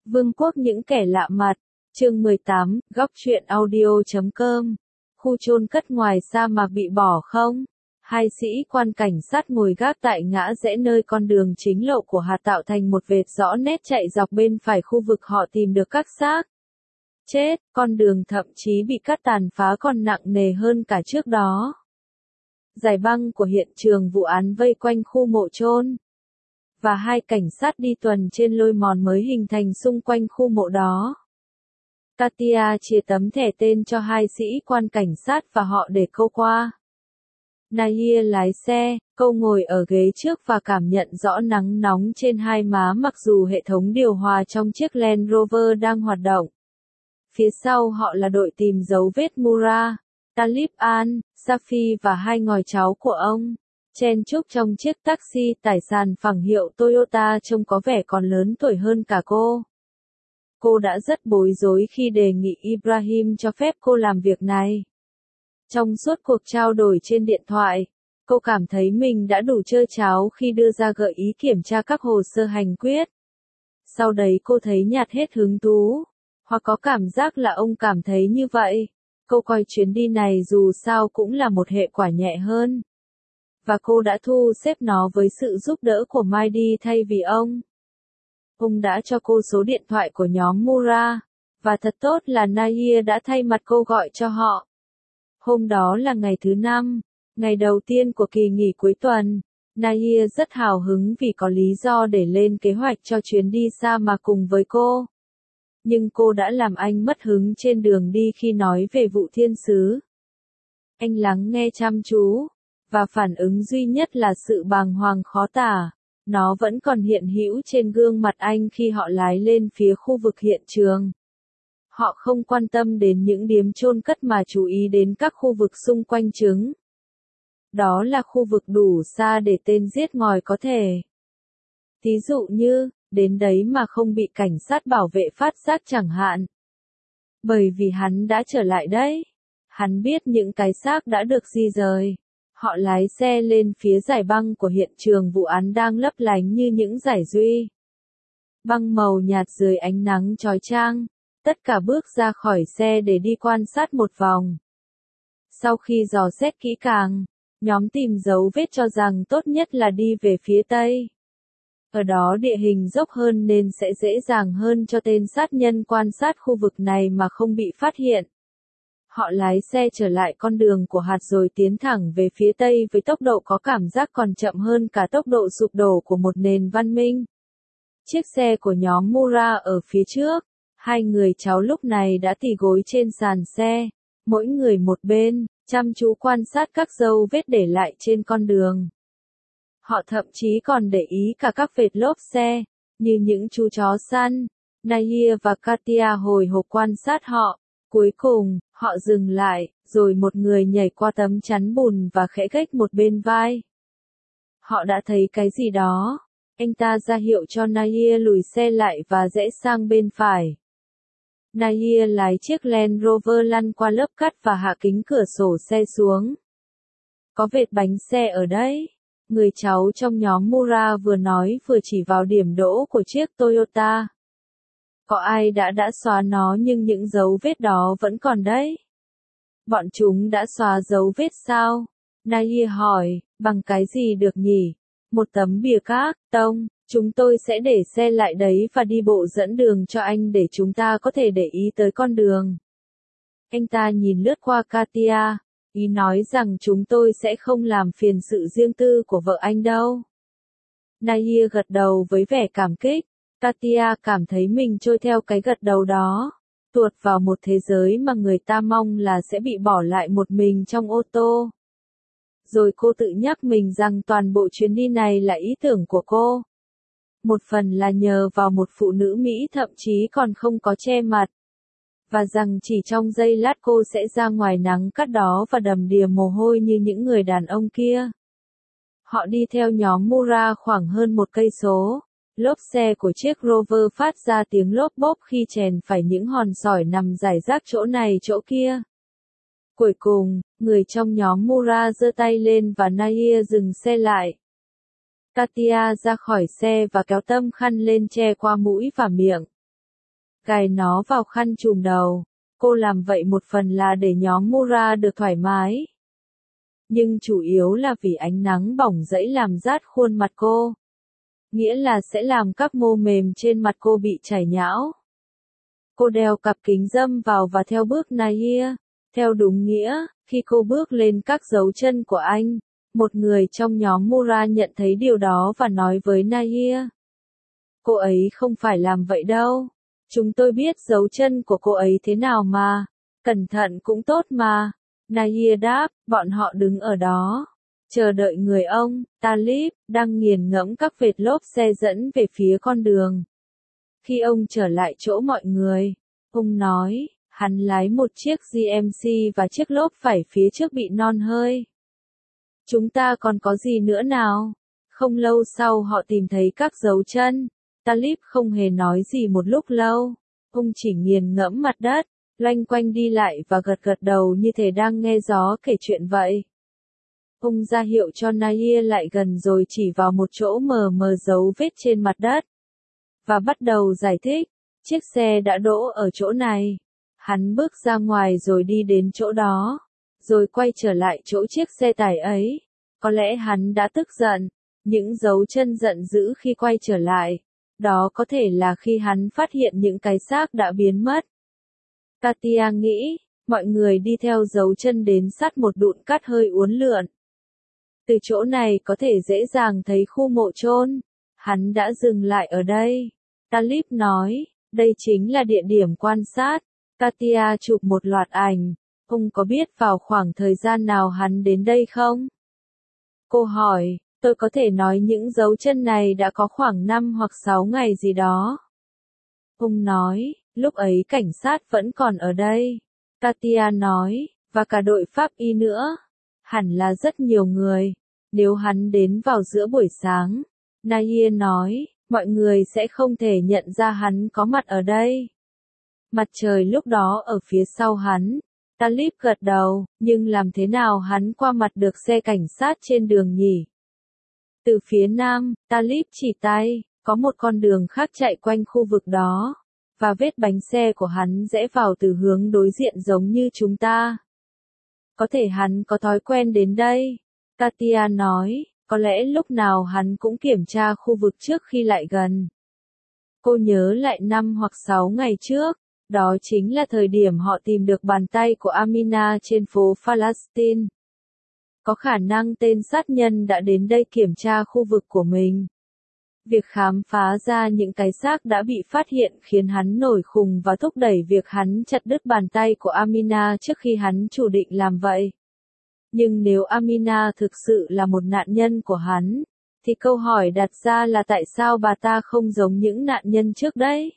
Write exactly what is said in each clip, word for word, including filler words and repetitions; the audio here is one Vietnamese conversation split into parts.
Vương quốc những kẻ lạ mặt, chương mười tám, góc truyện audio chấm com. Khu chôn cất ngoài sa mạc bị bỏ không? Hai sĩ quan cảnh sát ngồi gác tại ngã rẽ nơi con đường chính lộ của hạt tạo thành một vệt rõ nét chạy dọc bên phải khu vực họ tìm được các xác chết, con đường thậm chí bị cắt tàn phá còn nặng nề hơn cả trước đó. Giải băng của hiện trường vụ án vây quanh khu mộ chôn, và hai cảnh sát đi tuần trên lối mòn mới hình thành xung quanh khu mộ đó. Katia chia tấm thẻ tên cho hai sĩ quan cảnh sát và họ để câu qua. Nahir lái xe, câu ngồi ở ghế trước và cảm nhận rõ nắng nóng trên hai má mặc dù hệ thống điều hòa trong chiếc Land Rover đang hoạt động. Phía sau họ là đội tìm dấu vết Murad, Talib Al, Safi và hai ngòi cháu của ông. Chen chúc trong chiếc taxi tải sàn phẳng hiệu Toyota trông có vẻ còn lớn tuổi hơn cả cô. Cô đã rất bối rối khi đề nghị Ibrahim cho phép cô làm việc này. Trong suốt cuộc trao đổi trên điện thoại, cô cảm thấy mình đã đủ trơ tráo khi đưa ra gợi ý kiểm tra các hồ sơ hành quyết. Sau đấy cô thấy nhạt hết hứng thú, hoặc có cảm giác là ông cảm thấy như vậy. Cô coi chuyến đi này dù sao cũng là một hệ quả nhẹ hơn. Và cô đã thu xếp nó với sự giúp đỡ của Maidi thay vì ông. Ông đã cho cô số điện thoại của nhóm Murad, và thật tốt là Nahir đã thay mặt cô gọi cho họ. Hôm đó là ngày thứ năm, ngày đầu tiên của kỳ nghỉ cuối tuần. Nahir rất hào hứng vì có lý do để lên kế hoạch cho chuyến đi xa mà cùng với cô. Nhưng cô đã làm anh mất hứng trên đường đi khi nói về vụ thiên sứ. Anh lắng nghe chăm chú, và phản ứng duy nhất là sự bàng hoàng khó tả. Nó vẫn còn hiện hữu trên gương mặt anh khi họ lái lên phía khu vực hiện trường. Họ không quan tâm đến những điếm chôn cất mà chú ý đến các khu vực xung quanh trứng. Đó là khu vực đủ xa để tên giết ngòi có thể. Ví dụ như, đến đấy mà không bị cảnh sát bảo vệ phát giác chẳng hạn. Bởi vì hắn đã trở lại đấy. Hắn biết những cái xác đã được di rời. Họ lái xe lên phía dải băng của hiện trường vụ án đang lấp lánh như những dải duy. Băng màu nhạt dưới ánh nắng chói chang. Tất cả bước ra khỏi xe để đi quan sát một vòng. Sau khi dò xét kỹ càng, nhóm tìm dấu vết cho rằng tốt nhất là đi về phía tây. Ở đó địa hình dốc hơn nên sẽ dễ dàng hơn cho tên sát nhân quan sát khu vực này mà không bị phát hiện. Họ lái xe trở lại con đường của hạt rồi tiến thẳng về phía tây với tốc độ có cảm giác còn chậm hơn cả tốc độ sụp đổ của một nền văn minh. Chiếc xe của nhóm Murad ở phía trước, hai người cháu lúc này đã tì gối trên sàn xe, mỗi người một bên, chăm chú quan sát các dấu vết để lại trên con đường. Họ thậm chí còn để ý cả các vệt lốp xe, như những chú chó săn. Nahir và Katia hồi hộp quan sát họ. Cuối cùng, họ dừng lại, rồi một người nhảy qua tấm chắn bùn và khẽ gách một bên vai. Họ đã thấy cái gì đó. Anh ta ra hiệu cho Nahir lùi xe lại và rẽ sang bên phải. Nahir lái chiếc Land Rover lăn qua lớp cát và hạ kính cửa sổ xe xuống. Có vệt bánh xe ở đấy. Người cháu trong nhóm Murad vừa nói vừa chỉ vào điểm đỗ của chiếc Toyota. Có ai đã đã xóa nó nhưng những dấu vết đó vẫn còn đấy. Bọn chúng đã xóa dấu vết sao? Nahir hỏi, bằng cái gì được nhỉ? Một tấm bìa cát, tông, chúng tôi sẽ để xe lại đấy và đi bộ dẫn đường cho anh để chúng ta có thể để ý tới con đường. Anh ta nhìn lướt qua Katia, ý nói rằng chúng tôi sẽ không làm phiền sự riêng tư của vợ anh đâu. Nahir gật đầu với vẻ cảm kích. Katia cảm thấy mình trôi theo cái gật đầu đó, tuột vào một thế giới mà người ta mong là sẽ bị bỏ lại một mình trong ô tô. Rồi cô tự nhắc mình rằng toàn bộ chuyến đi này là ý tưởng của cô. Một phần là nhờ vào một phụ nữ Mỹ thậm chí còn không có che mặt. Và rằng chỉ trong giây lát cô sẽ ra ngoài nắng cát đó và đầm đìa mồ hôi như những người đàn ông kia. Họ đi theo nhóm Murad khoảng hơn một cây số. Lốp xe của chiếc Rover phát ra tiếng lốp bốp khi chèn phải những hòn sỏi nằm rải rác chỗ này chỗ kia. Cuối cùng, người trong nhóm Murad giơ tay lên và Nahir dừng xe lại. Katia ra khỏi xe và kéo tấm khăn lên che qua mũi và miệng. cài nó vào khăn trùm đầu. Cô làm vậy một phần là để nhóm Mura được thoải mái. Nhưng chủ yếu là vì ánh nắng bỏng rẫy làm rát khuôn mặt cô. Nghĩa là sẽ làm các mô mềm trên mặt cô bị chảy nhão. Cô đeo cặp kính râm vào và theo bước Nahir. Theo đúng nghĩa, khi cô bước lên các dấu chân của anh, một người trong nhóm Mura nhận thấy điều đó và nói với Nahir. Cô ấy không phải làm vậy đâu. Chúng tôi biết dấu chân của cô ấy thế nào mà. Cẩn thận cũng tốt mà. Nahir đáp, bọn họ đứng ở đó. Chờ đợi người ông, Talib, đang nghiền ngẫm các vệt lốp xe dẫn về phía con đường. Khi ông trở lại chỗ mọi người, ông nói, hắn lái một chiếc giê em xê và chiếc lốp phải phía trước bị non hơi. Chúng ta còn có gì nữa nào? Không lâu sau họ tìm thấy các dấu chân. Talib không hề nói gì một lúc lâu. Ông chỉ nghiền ngẫm mặt đất, loanh quanh đi lại và gật gật đầu như thể đang nghe gió kể chuyện vậy. Ông ra hiệu cho Nahir lại gần rồi chỉ vào một chỗ mờ mờ dấu vết trên mặt đất. Và bắt đầu giải thích, chiếc xe đã đỗ ở chỗ này. Hắn bước ra ngoài rồi đi đến chỗ đó. Rồi quay trở lại chỗ chiếc xe tải ấy. Có lẽ hắn đã tức giận. Những dấu chân giận dữ khi quay trở lại. Đó có thể là khi hắn phát hiện những cái xác đã biến mất. Katia nghĩ, mọi người đi theo dấu chân đến sát một đụn cát hơi uốn lượn. Từ chỗ này có thể dễ dàng thấy khu mộ chôn. Hắn đã dừng lại ở đây. Talib nói, đây chính là địa điểm quan sát. Katia chụp một loạt ảnh. Ông có biết vào khoảng thời gian nào hắn đến đây không? Cô hỏi, tôi có thể nói những dấu chân này đã có khoảng năm hoặc sáu ngày gì đó. Ông nói, lúc ấy cảnh sát vẫn còn ở đây. Katia nói, và cả đội pháp y nữa. Hẳn là rất nhiều người. Nếu hắn đến vào giữa buổi sáng, Nahir nói, mọi người sẽ không thể nhận ra hắn có mặt ở đây. Mặt trời lúc đó ở phía sau hắn. Talib gật đầu, nhưng làm thế nào hắn qua mặt được xe cảnh sát trên đường nhỉ? Từ phía nam, Talib chỉ tay, có một con đường khác chạy quanh khu vực đó, và vết bánh xe của hắn rẽ vào từ hướng đối diện giống như chúng ta. Có thể hắn có thói quen đến đây. Katia nói, có lẽ lúc nào hắn cũng kiểm tra khu vực trước khi lại gần. Cô nhớ lại năm hoặc sáu ngày trước, đó chính là thời điểm họ tìm được bàn tay của Amina trên phố Palestine. Có khả năng tên sát nhân đã đến đây kiểm tra khu vực của mình. Việc khám phá ra những cái xác đã bị phát hiện khiến hắn nổi khùng và thúc đẩy việc hắn chặt đứt bàn tay của Amina trước khi hắn chủ định làm vậy. Nhưng nếu Amina thực sự là một nạn nhân của hắn, thì câu hỏi đặt ra là tại sao bà ta không giống những nạn nhân trước đấy?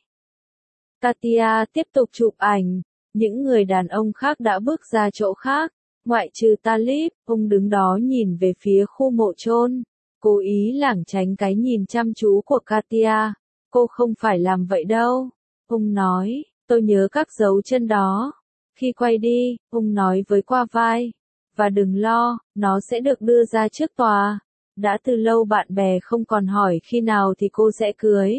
Katia tiếp tục chụp ảnh. Những người đàn ông khác đã bước ra chỗ khác, ngoại trừ Talib. Ông đứng đó nhìn về phía khu mộ chôn, cố ý lảng tránh cái nhìn chăm chú của Katia. Cô không phải làm vậy đâu. Ông nói, tôi nhớ các dấu chân đó. Khi quay đi, ông nói với qua vai. Và đừng lo, nó sẽ được đưa ra trước tòa. Đã từ lâu bạn bè không còn hỏi khi nào thì cô sẽ cưới.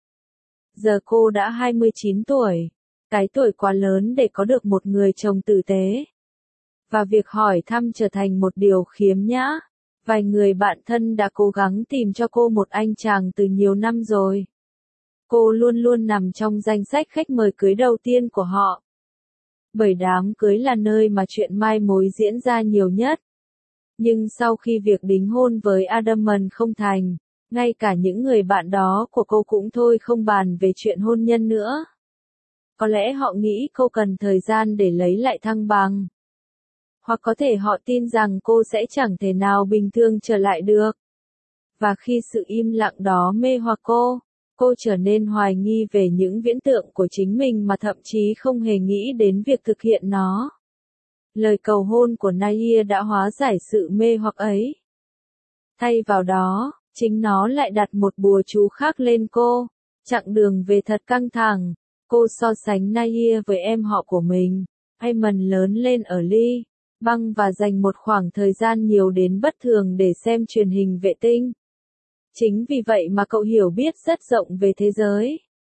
Giờ cô đã hai mươi chín tuổi. Cái tuổi quá lớn để có được một người chồng tử tế. Và việc hỏi thăm trở thành một điều khiếm nhã. Vài người bạn thân đã cố gắng tìm cho cô một anh chàng từ nhiều năm rồi. Cô luôn luôn nằm trong danh sách khách mời cưới đầu tiên của họ. Bởi đám cưới là nơi mà chuyện mai mối diễn ra nhiều nhất. Nhưng sau khi việc đính hôn với Adamon không thành, ngay cả những người bạn đó của cô cũng thôi không bàn về chuyện hôn nhân nữa. Có lẽ họ nghĩ cô cần thời gian để lấy lại thăng bằng. Hoặc có thể họ tin rằng cô sẽ chẳng thể nào bình thường trở lại được. Và khi sự im lặng đó mê hoặc cô, cô trở nên hoài nghi về những viễn tượng của chính mình mà thậm chí không hề nghĩ đến việc thực hiện nó. Lời cầu hôn của Nahir đã hóa giải sự mê hoặc ấy. Thay vào đó, chính nó lại đặt một bùa chú khác lên cô. Chặng đường về thật căng thẳng. Cô so sánh Nahir với em họ của mình. Ayman lớn lên ở Ly, băng và dành một khoảng thời gian nhiều đến bất thường để xem truyền hình vệ tinh. Chính vì vậy mà cậu hiểu biết rất rộng về thế giới.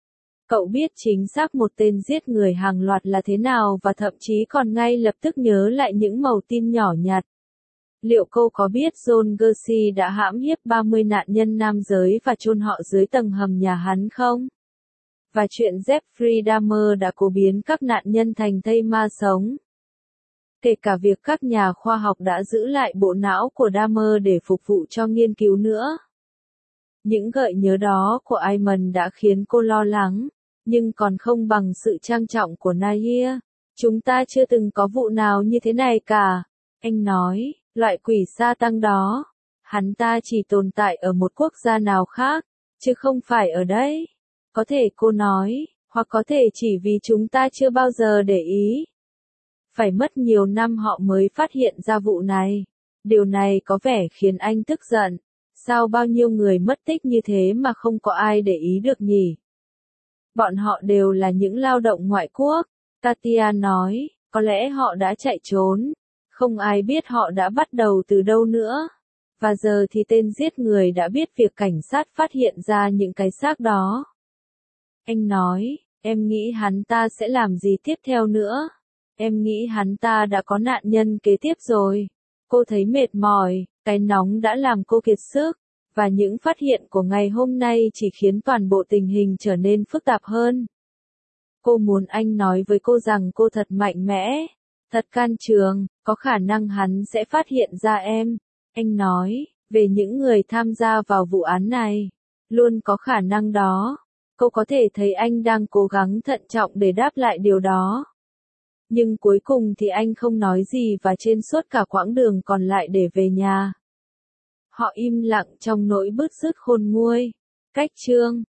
Cậu biết chính xác một tên giết người hàng loạt là thế nào và thậm chí còn ngay lập tức nhớ lại những mẩu tin nhỏ nhặt. Liệu cô có biết John Gacy đã hãm hiếp ba mươi nạn nhân nam giới và chôn họ dưới tầng hầm nhà hắn không? Và chuyện Jeffrey Dahmer đã cố biến các nạn nhân thành thây ma sống. Kể cả việc các nhà khoa học đã giữ lại bộ não của Dahmer để phục vụ cho nghiên cứu nữa. Những gợi nhớ đó của Ayman đã khiến cô lo lắng, nhưng còn không bằng sự trang trọng của Nahir. Chúng ta chưa từng có vụ nào như thế này cả. Anh nói, loại quỷ sa tăng đó, hắn ta chỉ tồn tại ở một quốc gia nào khác, chứ không phải ở đây. Có thể cô nói, hoặc có thể chỉ vì chúng ta chưa bao giờ để ý. Phải mất nhiều năm họ mới phát hiện ra vụ này. Điều này có vẻ khiến anh tức giận. Sao bao nhiêu người mất tích như thế mà không có ai để ý được nhỉ? Bọn họ đều là những lao động ngoại quốc. Katia nói, có lẽ họ đã chạy trốn. Không ai biết họ đã bắt đầu từ đâu nữa. Và giờ thì tên giết người đã biết việc cảnh sát phát hiện ra những cái xác đó. Anh nói, em nghĩ hắn ta sẽ làm gì tiếp theo nữa? Em nghĩ hắn ta đã có nạn nhân kế tiếp rồi. Cô thấy mệt mỏi, cái nóng đã làm cô kiệt sức, và những phát hiện của ngày hôm nay chỉ khiến toàn bộ tình hình trở nên phức tạp hơn. Cô muốn anh nói với cô rằng cô thật mạnh mẽ, thật can trường, có khả năng hắn sẽ phát hiện ra em. Anh nói, về những người tham gia vào vụ án này, luôn có khả năng đó. Cô có thể thấy anh đang cố gắng thận trọng để đáp lại điều đó. Nhưng cuối cùng thì anh không nói gì và trên suốt cả quãng đường còn lại để về nhà. Họ im lặng trong nỗi bứt rứt khôn nguôi. Cách chương